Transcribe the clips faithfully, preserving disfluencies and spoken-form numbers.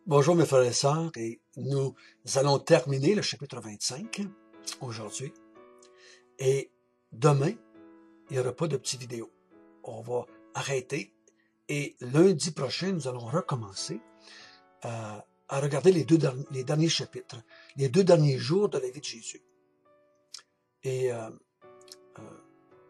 Bonjour mes frères et sœurs, et nous allons terminer le chapitre vingt-cinq aujourd'hui. Et demain, il n'y aura pas de petite vidéo. On va arrêter et lundi prochain, nous allons recommencer euh, à regarder les deux derniers, les derniers chapitres, les deux derniers jours de la vie de Jésus. Et euh, euh,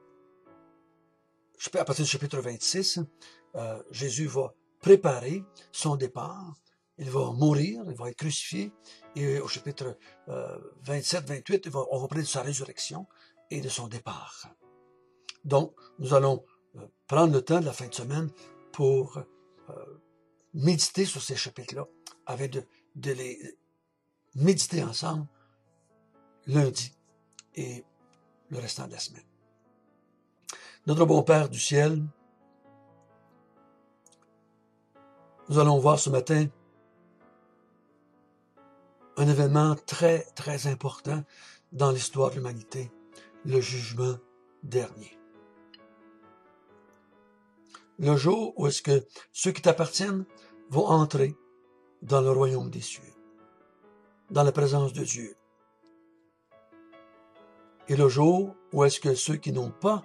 à partir du chapitre vingt-six, euh, Jésus va préparer son départ. Il va mourir, il va être crucifié, et au chapitre euh, vingt-sept vingt-huit, on va parler de sa résurrection et de son départ. Donc, nous allons euh, prendre le temps de la fin de semaine pour euh, méditer sur ces chapitres-là, avec de, de les méditer ensemble lundi et le restant de la semaine. Notre bon Père du ciel, nous allons voir ce matin un événement très, très important dans l'histoire de l'humanité, le jugement dernier. Le jour où est-ce que ceux qui t'appartiennent vont entrer dans le royaume des cieux, dans la présence de Dieu. Et le jour où est-ce que ceux qui n'ont pas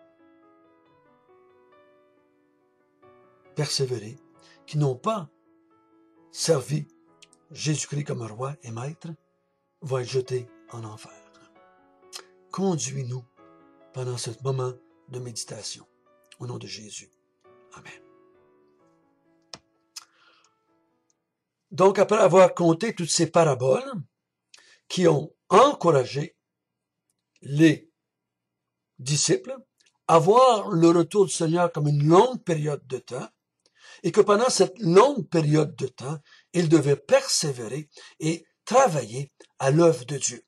persévéré, qui n'ont pas servi Jésus-Christ comme roi et maître, va être jeté en enfer. Conduis-nous pendant ce moment de méditation. Au nom de Jésus. Amen. Donc, après avoir compté toutes ces paraboles qui ont encouragé les disciples à voir le retour du Seigneur comme une longue période de temps, et que pendant cette longue période de temps, il devait persévérer et travailler à l'œuvre de Dieu.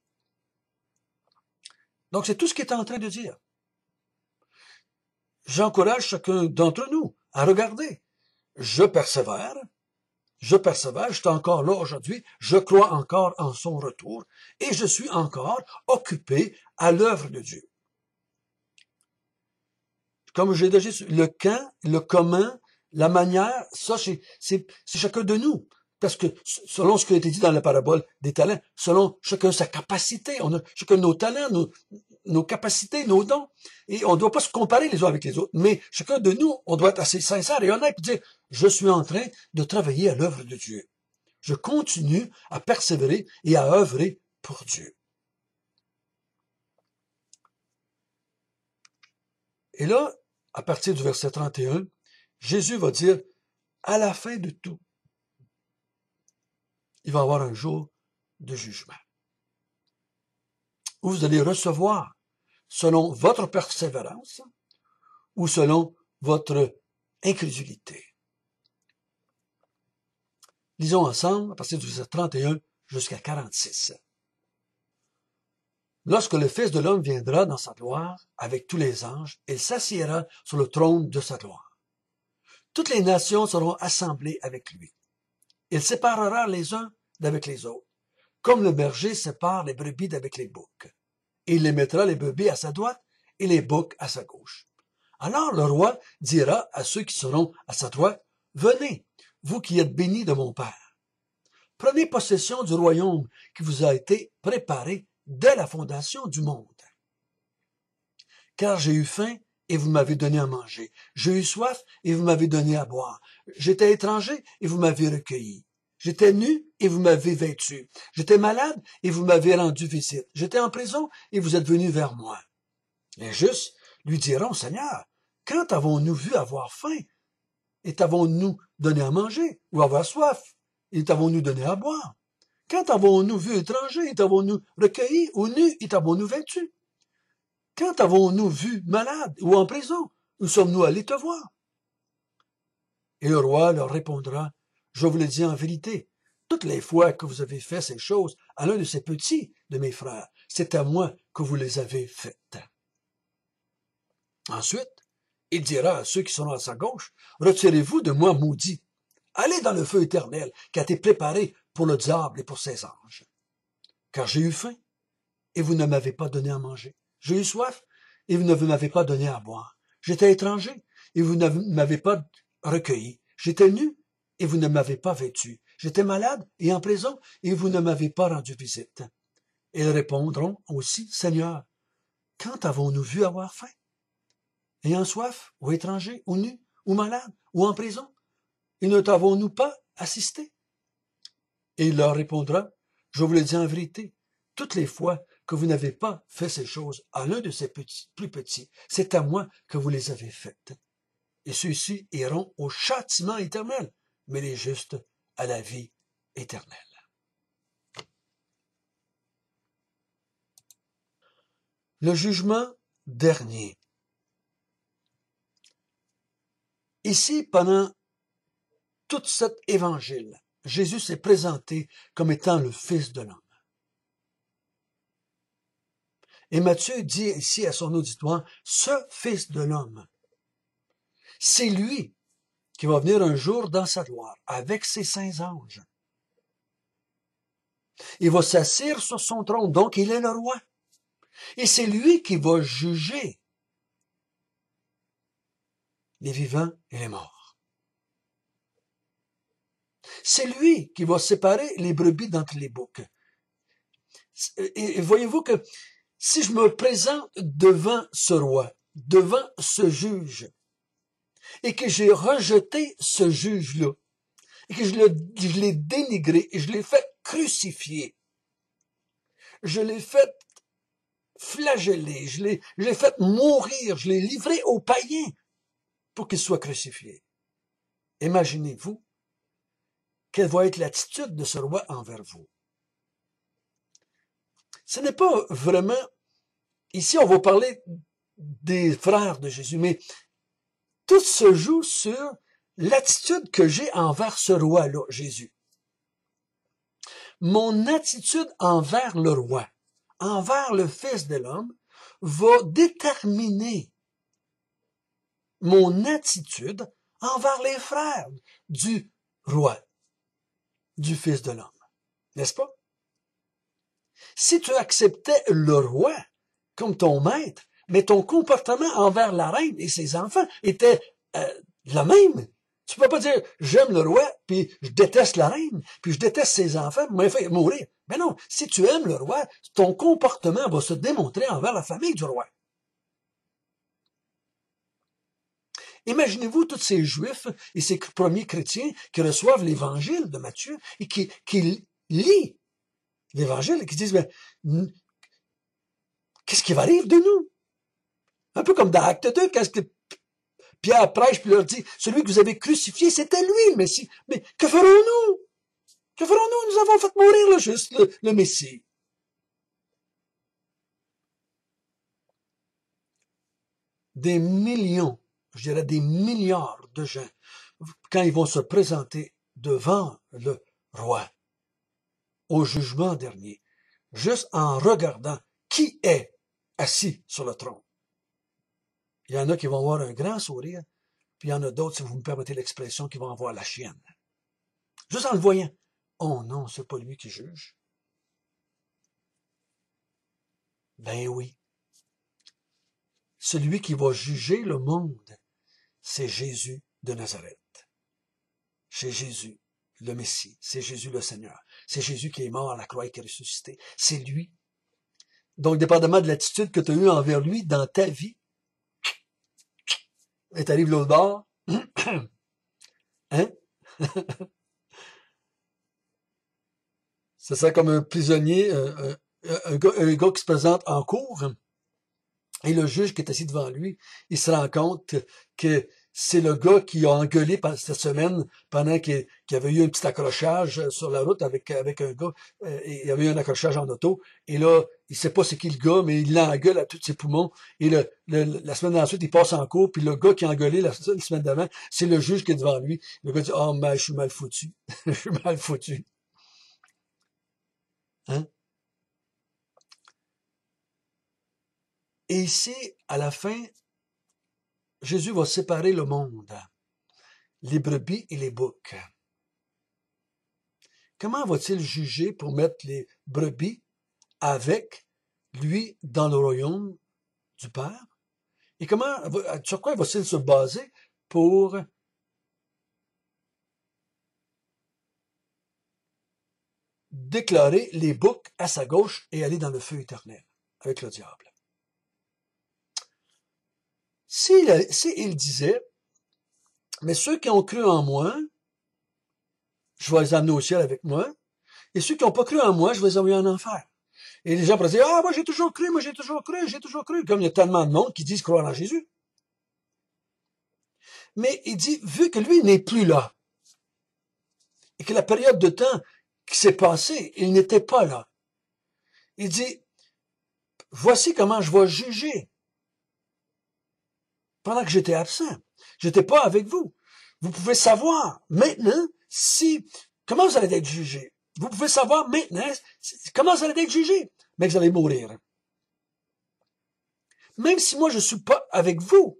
Donc, c'est tout ce qu'il est en train de dire. J'encourage chacun d'entre nous à regarder. Je persévère, je persévère, je suis encore là aujourd'hui, je crois encore en son retour, et je suis encore occupé à l'œuvre de Dieu. Comme j'ai déjà dit, le quand, le comment, la manière, ça, c'est, c'est, c'est chacun de nous. Parce que selon ce qui a été dit dans la parabole des talents, selon chacun sa capacité, on a chacun nos talents, nos, nos capacités, nos dons. Et on ne doit pas se comparer les uns avec les autres. Mais chacun de nous, on doit être assez sincère et honnête et dire, je suis en train de travailler à l'œuvre de Dieu. Je continue à persévérer et à œuvrer pour Dieu. Et là, à partir du verset trente et un, Jésus va dire, à la fin de tout, il va y avoir un jour de jugement, où vous allez recevoir selon votre persévérance ou selon votre incrédulité. Lisons ensemble à partir du verset trente et un jusqu'à quarante-six. Lorsque le Fils de l'homme viendra dans sa gloire avec tous les anges, il s'assiera sur le trône de sa gloire. Toutes les nations seront assemblées avec lui. Il séparera les uns d'avec les autres, comme le berger sépare les brebis d'avec les boucs. Et il les mettra les brebis à sa droite et les boucs à sa gauche. Alors le roi dira à ceux qui seront à sa droite, « Venez, vous qui êtes bénis de mon Père. Prenez possession du royaume qui vous a été préparé dès la fondation du monde. Car j'ai eu faim, et vous m'avez donné à manger. J'ai eu soif, et vous m'avez donné à boire. J'étais étranger, et vous m'avez recueilli. J'étais nu, et vous m'avez vêtu. J'étais malade, et vous m'avez rendu visite. J'étais en prison, et vous êtes venus vers moi. » Les justes lui diront, « Seigneur, quand avons-nous vu avoir faim? Et t'avons-nous donné à manger? Ou avoir soif? Et t'avons-nous donné à boire? Quand avons-nous vu étranger? Et t'avons-nous recueilli? Ou nu? Et t'avons-nous vêtu? Quand avons-nous vu malade ou en prison? Où sommes-nous allés te voir? » Et le roi leur répondra, « Je vous le dis en vérité, toutes les fois que vous avez fait ces choses à l'un de ces petits de mes frères, c'est à moi que vous les avez faites. » Ensuite, il dira à ceux qui sont à sa gauche, « Retirez-vous de moi, maudits. Allez dans le feu éternel qui a été préparé pour le diable et pour ses anges. Car j'ai eu faim, et vous ne m'avez pas donné à manger. J'ai eu soif, et vous ne m'avez pas donné à boire. J'étais étranger, et vous ne m'avez pas recueilli. J'étais nu, et vous ne m'avez pas vêtu. J'étais malade et en prison, et vous ne m'avez pas rendu visite. Ils répondront aussi, Seigneur, quand avons-nous vu avoir faim? Ayant soif, ou étranger, ou nu, ou malade, ou en prison? Et ne t'avons-nous pas assisté? Et il leur répondra, je vous le dis en vérité, toutes les fois que vous n'avez pas fait ces choses à l'un de ces petits, plus petits, c'est à moi que vous les avez faites. Et ceux-ci iront au châtiment éternel, mais les justes à la vie éternelle. Le jugement dernier. Ici, pendant tout cet évangile, Jésus s'est présenté comme étant le Fils de l'homme. Et Matthieu dit ici à son auditoire, ce Fils de l'homme, c'est lui qui va venir un jour dans sa gloire avec ses saints anges. Il va s'asseoir sur son trône, donc il est le roi. Et c'est lui qui va juger les vivants et les morts. C'est lui qui va séparer les brebis d'entre les boucs. Et voyez-vous que si je me présente devant ce roi, devant ce juge, et que j'ai rejeté ce juge-là, et que je l'ai dénigré, et je l'ai fait crucifier, je l'ai fait flageller, je l'ai fait mourir, je l'ai livré aux païens pour qu'il soit crucifié. Imaginez-vous quelle va être l'attitude de ce roi envers vous. Ce n'est pas vraiment... Ici, on va parler des frères de Jésus, mais tout se joue sur l'attitude que j'ai envers ce roi-là, Jésus. Mon attitude envers le roi, envers le Fils de l'homme, va déterminer mon attitude envers les frères du roi, du Fils de l'homme. N'est-ce pas? Si tu acceptais le roi comme ton maître, mais ton comportement envers la reine et ses enfants était euh, le même. Tu peux pas dire, j'aime le roi, puis je déteste la reine, puis je déteste ses enfants, puis je m'ai fait mourir. Mais non, si tu aimes le roi, ton comportement va se démontrer envers la famille du roi. Imaginez-vous tous ces Juifs et ces premiers chrétiens qui reçoivent l'Évangile de Matthieu et qui, qui lisent l'Évangile et qui disent, ben, qu'est-ce qui va arriver de nous? Un peu comme dans Acte deux, quand Pierre prêche puis leur dit, celui que vous avez crucifié, c'était lui le Messie. Mais que ferons-nous? Que ferons-nous? Nous avons fait mourir le juste, le, le Messie. Des millions, je dirais des milliards de gens, quand ils vont se présenter devant le roi, au jugement dernier, juste en regardant qui est assis sur le trône. Il y en a qui vont avoir un grand sourire, puis il y en a d'autres, si vous me permettez l'expression, qui vont avoir la chienne. Juste en le voyant. Oh non, c'est pas lui qui juge. Ben oui. Celui qui va juger le monde, c'est Jésus de Nazareth. C'est Jésus, le Messie. C'est Jésus le Seigneur. C'est Jésus qui est mort à la croix et qui est ressuscité. C'est lui. Donc, dépendamment de l'attitude que tu as eue envers lui dans ta vie, et t'arrives l'autre bord, hein? C'est ça comme un prisonnier, un, un, un, gars, un gars qui se présente en cour, et le juge qui est assis devant lui, il se rend compte que c'est le gars qui a engueulé cette semaine pendant qu'il y avait eu un petit accrochage sur la route avec, avec un gars. Et il y avait eu un accrochage en auto. Et là, il sait pas c'est qui le gars, mais il l'engueule à tous ses poumons. Et le, le, la semaine ensuite, il passe en cours. Puis le gars qui a engueulé la, la semaine d'avant, c'est le juge qui est devant lui. Le gars dit, oh, mais je suis mal foutu. Je suis mal foutu. Hein? Et ici, à la fin, Jésus va séparer le monde, les brebis et les boucs. Comment va-t-il juger pour mettre les brebis avec lui dans le royaume du Père? Et comment, sur quoi va-t-il se baser pour déclarer les boucs à sa gauche et aller dans le feu éternel avec le diable. S'il si il disait, mais ceux qui ont cru en moi, je vais les amener au ciel avec moi, et ceux qui n'ont pas cru en moi, je vais les envoyer en enfer. Et les gens pourraient dire, ah, moi j'ai toujours cru, moi j'ai toujours cru, j'ai toujours cru, comme il y a tellement de monde qui disent croire en Jésus. Mais il dit, vu que lui n'est plus là, et que la période de temps qui s'est passée, il n'était pas là. Il dit, voici comment je vais juger. Pendant que j'étais absent, j'étais pas avec vous. Vous pouvez savoir maintenant si, comment vous allez être jugé. Vous pouvez savoir maintenant comment vous allez être jugé, mais vous allez mourir. Même si moi je suis pas avec vous,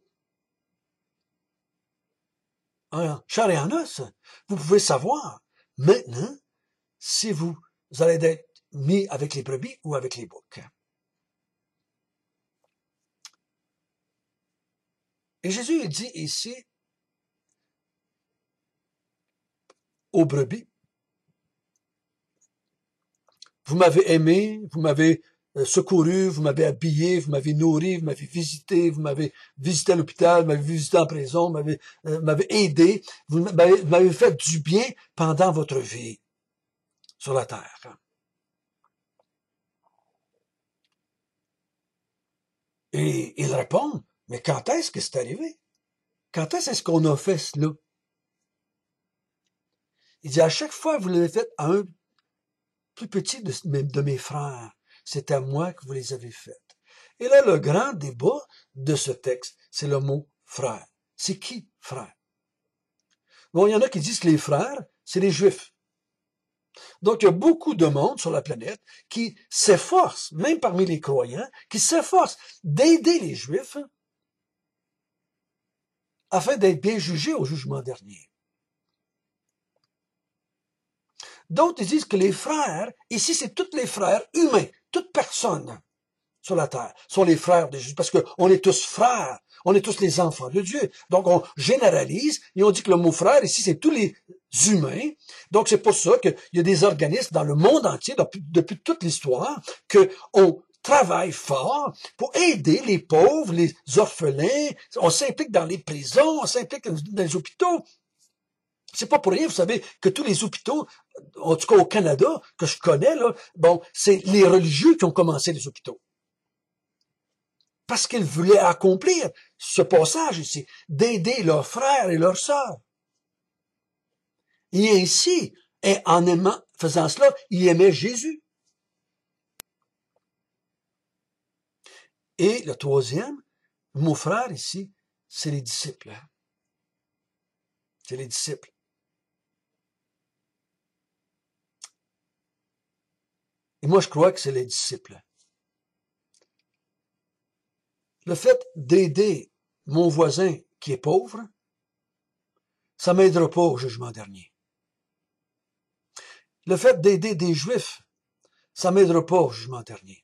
en chair et en os, vous pouvez savoir maintenant si vous allez être mis avec les brebis ou avec les boucs. Et Jésus dit ici aux brebis, vous m'avez aimé, vous m'avez secouru, vous m'avez habillé, vous m'avez nourri, vous m'avez visité, vous m'avez visité à l'hôpital, vous m'avez visité en prison, vous m'avez euh, m'avez aidé, vous m'avez fait du bien pendant votre vie sur la terre. Et ils répondent, mais quand est-ce que c'est arrivé? Quand est-ce qu'on a fait cela? Il dit, à chaque fois que vous l'avez fait à un plus petit de, de mes frères, c'est à moi que vous les avez faites. Et là, le grand débat de ce texte, c'est le mot frère. C'est qui frère? Bon, il y en a qui disent que les frères, c'est les Juifs. Donc, il y a beaucoup de monde sur la planète qui s'efforce, même parmi les croyants, qui s'efforce d'aider les Juifs afin d'être bien jugés au jugement dernier. D'autres disent que les frères, ici c'est tous les frères humains, toute personne sur la terre sont les frères de Jésus, parce qu'on est tous frères, on est tous les enfants de Dieu. Donc on généralise et on dit que le mot frère ici c'est tous les humains. Donc c'est pour ça qu'il y a des organismes dans le monde entier, depuis, depuis toute l'histoire, qu'on travaille fort pour aider les pauvres, les orphelins, on s'implique dans les prisons, on s'implique dans les hôpitaux. C'est pas pour rien, vous savez, que tous les hôpitaux, en tout cas au Canada, que je connais, là, bon, c'est les religieux qui ont commencé les hôpitaux. Parce qu'ils voulaient accomplir ce passage ici, d'aider leurs frères et leurs sœurs. Et ainsi, et en aimant, faisant cela, ils aimaient Jésus. Et le troisième, mon frère ici, c'est les disciples. C'est les disciples. Et moi, je crois que c'est les disciples. Le fait d'aider mon voisin qui est pauvre, ça m'aidera pas au jugement dernier. Le fait d'aider des Juifs, ça m'aidera pas au jugement dernier.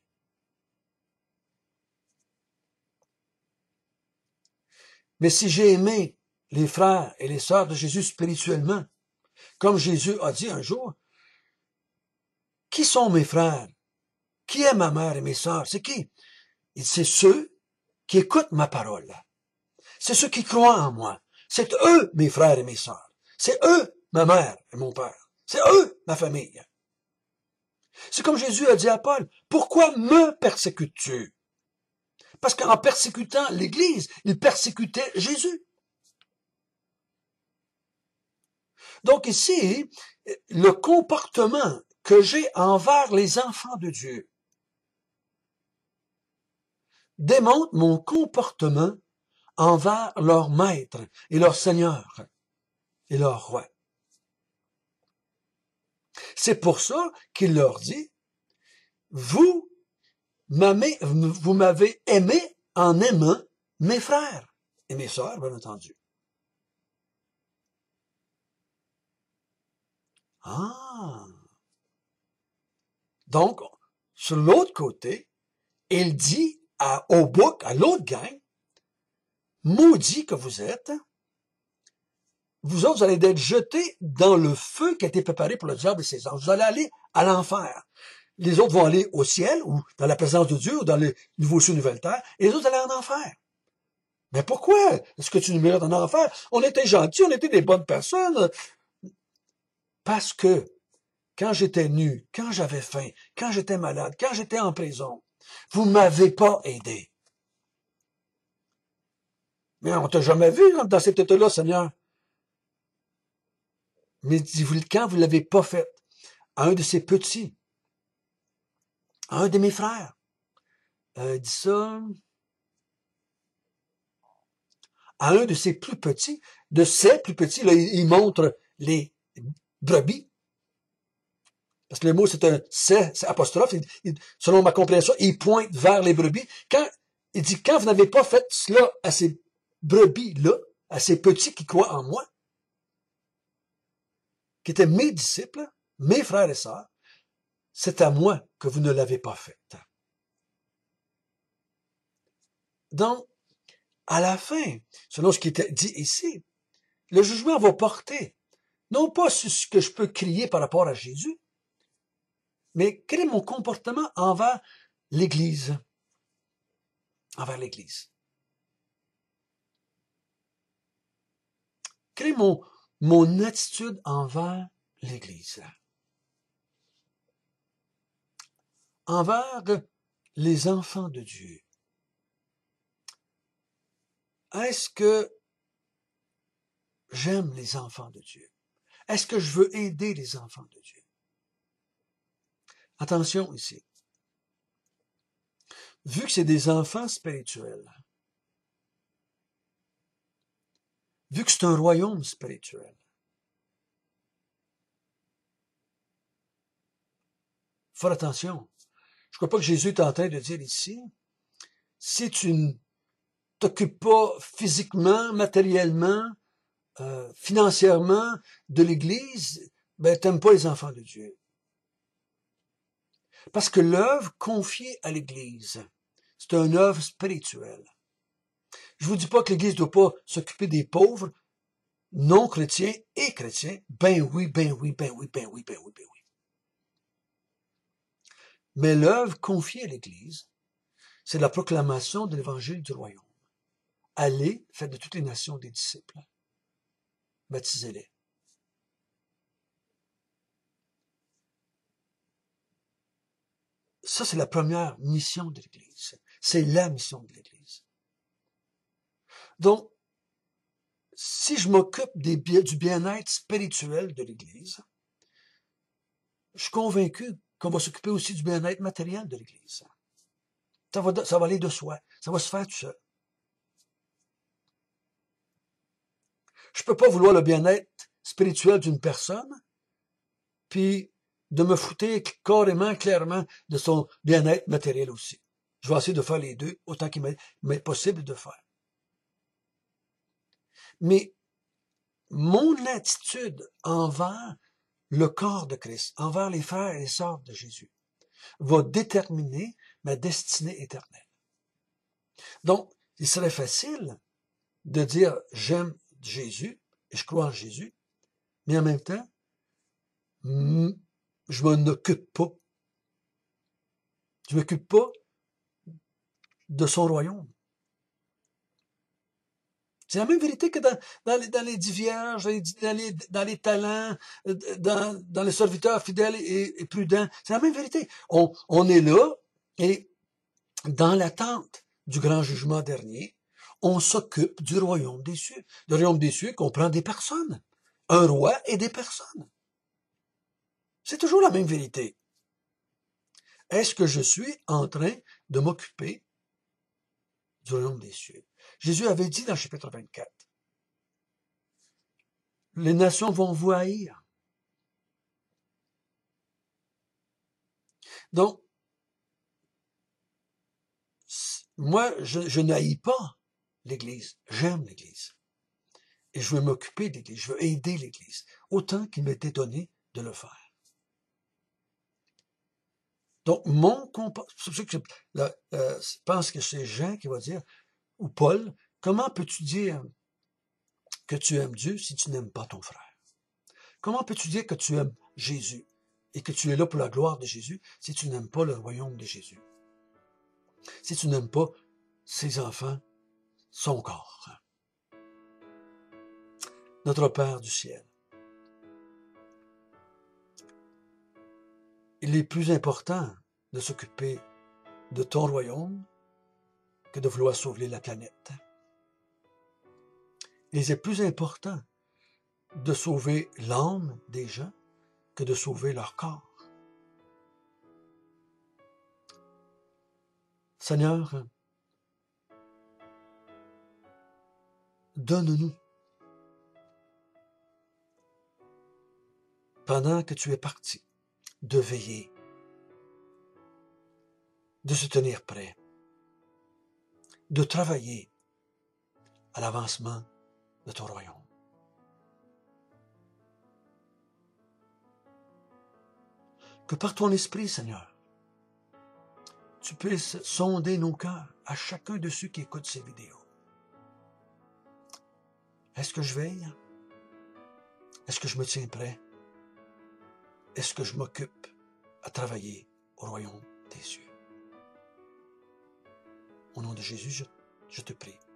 Mais si j'ai aimé les frères et les sœurs de Jésus spirituellement, comme Jésus a dit un jour, qui sont mes frères? Qui est ma mère et mes sœurs? C'est qui? C'est ceux qui écoutent ma parole. C'est ceux qui croient en moi. C'est eux, mes frères et mes sœurs. C'est eux, ma mère et mon père. C'est eux, ma famille. C'est comme Jésus a dit à Paul, pourquoi me persécutes-tu? Parce qu'en persécutant l'Église, il persécutait Jésus. Donc ici, le comportement que j'ai envers les enfants de Dieu démontre mon comportement envers leur maître et leur seigneur et leur roi. C'est pour ça qu'il leur dit, vous m'avez, vous m'avez aimé en aimant mes frères et mes sœurs, bien entendu. Ah! Donc, sur l'autre côté, il dit à, au bouc, à l'autre gang, maudit que vous êtes, vous autres, vous allez être jetés dans le feu qui a été préparé pour le diable et ses anges. Vous allez aller à l'enfer. Les autres vont aller au ciel, ou dans la présence de Dieu, ou dans le nouveau ciel, nouvelle terre, et les autres allaient en enfer. Mais pourquoi est-ce que tu nous mérites en enfer? On était gentils, on était des bonnes personnes. Parce que, quand j'étais nu, quand j'avais faim, quand j'étais malade, quand j'étais en prison, vous m'avez pas aidé. Mais on t'a jamais vu dans cet état-là, Seigneur. Mais quand vous l'avez pas fait, à un de ces petits, à un de mes frères, euh, dit ça, à un de ses plus petits, de ses plus petits, là, il, il montre les brebis, parce que le mot c'est un c'est, c'est apostrophe, il, il, selon ma compréhension, il pointe vers les brebis. Quand il dit, quand vous n'avez pas fait cela à ces brebis-là, à ces petits qui croient en moi, qui étaient mes disciples, mes frères et sœurs, c'est à moi que vous ne l'avez pas fait. Donc, à la fin, selon ce qui était dit ici, le jugement va porter, non pas sur ce que je peux crier par rapport à Jésus, mais quel est mon comportement envers l'Église? Envers l'Église. Quelle est mon, mon attitude envers l'Église? Envers les enfants de Dieu. Est-ce que j'aime les enfants de Dieu? Est-ce que je veux aider les enfants de Dieu? Attention ici. Vu que c'est des enfants spirituels, vu que c'est un royaume spirituel, faut faire attention. Je crois pas que Jésus est en train de dire ici, si tu ne t'occupes pas physiquement, matériellement, euh, financièrement de l'Église, ben t'aimes pas les enfants de Dieu. Parce que l'œuvre confiée à l'Église, c'est une œuvre spirituelle. Je vous dis pas que l'Église ne doit pas s'occuper des pauvres, non chrétiens et chrétiens. Ben oui, ben oui, ben oui, ben oui, ben oui, ben oui. Mais l'œuvre confiée à l'Église, c'est la proclamation de l'Évangile du royaume. Allez, faites de toutes les nations des disciples. Baptisez-les. Ça, c'est la première mission de l'Église. C'est la mission de l'Église. Donc, si je m'occupe des, du bien-être spirituel de l'Église, je suis convaincu qu'on va s'occuper aussi du bien-être matériel de l'Église. Ça va, ça va aller de soi. Ça va se faire tout seul. Je peux pas vouloir le bien-être spirituel d'une personne, puis de me fouter carrément, clairement, de son bien-être matériel aussi. Je vais essayer de faire les deux, autant qu'il m'est possible de faire. Mais mon attitude envers le corps de Christ, envers les frères et les sœurs de Jésus, va déterminer ma destinée éternelle. Donc, il serait facile de dire j'aime Jésus et je crois en Jésus, mais en même temps, je m'en occupe pas. Je m'occupe pas de son royaume. C'est la même vérité que dans, dans, les, dans les dix vierges, dans les, dans les talents, dans, dans les serviteurs fidèles et, et prudents. C'est la même vérité. On, on est là et dans l'attente du grand jugement dernier, on s'occupe du royaume des cieux. Le royaume des cieux comprend des personnes. Un roi et des personnes. C'est toujours la même vérité. Est-ce que je suis en train de m'occuper du royaume des cieux? Jésus avait dit dans le chapitre vingt-quatre, les nations vont vous haïr. Donc, moi, je, je n'haïs pas l'Église. J'aime l'Église. Et je veux m'occuper de l'Église. Je veux aider l'Église. Autant qu'il m'était donné de le faire. Donc, mon comportement, c'est pour ça que je, là, euh, je pense que c'est Jean qui va dire, ou Paul, comment peux-tu dire que tu aimes Dieu si tu n'aimes pas ton frère? Comment peux-tu dire que tu aimes Jésus et que tu es là pour la gloire de Jésus si tu n'aimes pas le royaume de Jésus? Si tu n'aimes pas ses enfants, son corps. Notre Père du ciel, il est plus important de s'occuper de ton royaume que de vouloir sauver la planète. Il est plus important de sauver l'âme des gens que de sauver leur corps. Seigneur, donne-nous, pendant que tu es parti, de veiller, de se tenir prêt, de travailler à l'avancement de ton royaume. Que par ton esprit, Seigneur, tu puisses sonder nos cœurs à chacun de ceux qui écoutent ces vidéos. Est-ce que je veille? Est-ce que je me tiens prêt? Est-ce que je m'occupe à travailler au royaume des cieux? Au nom de Jésus, je, je te prie.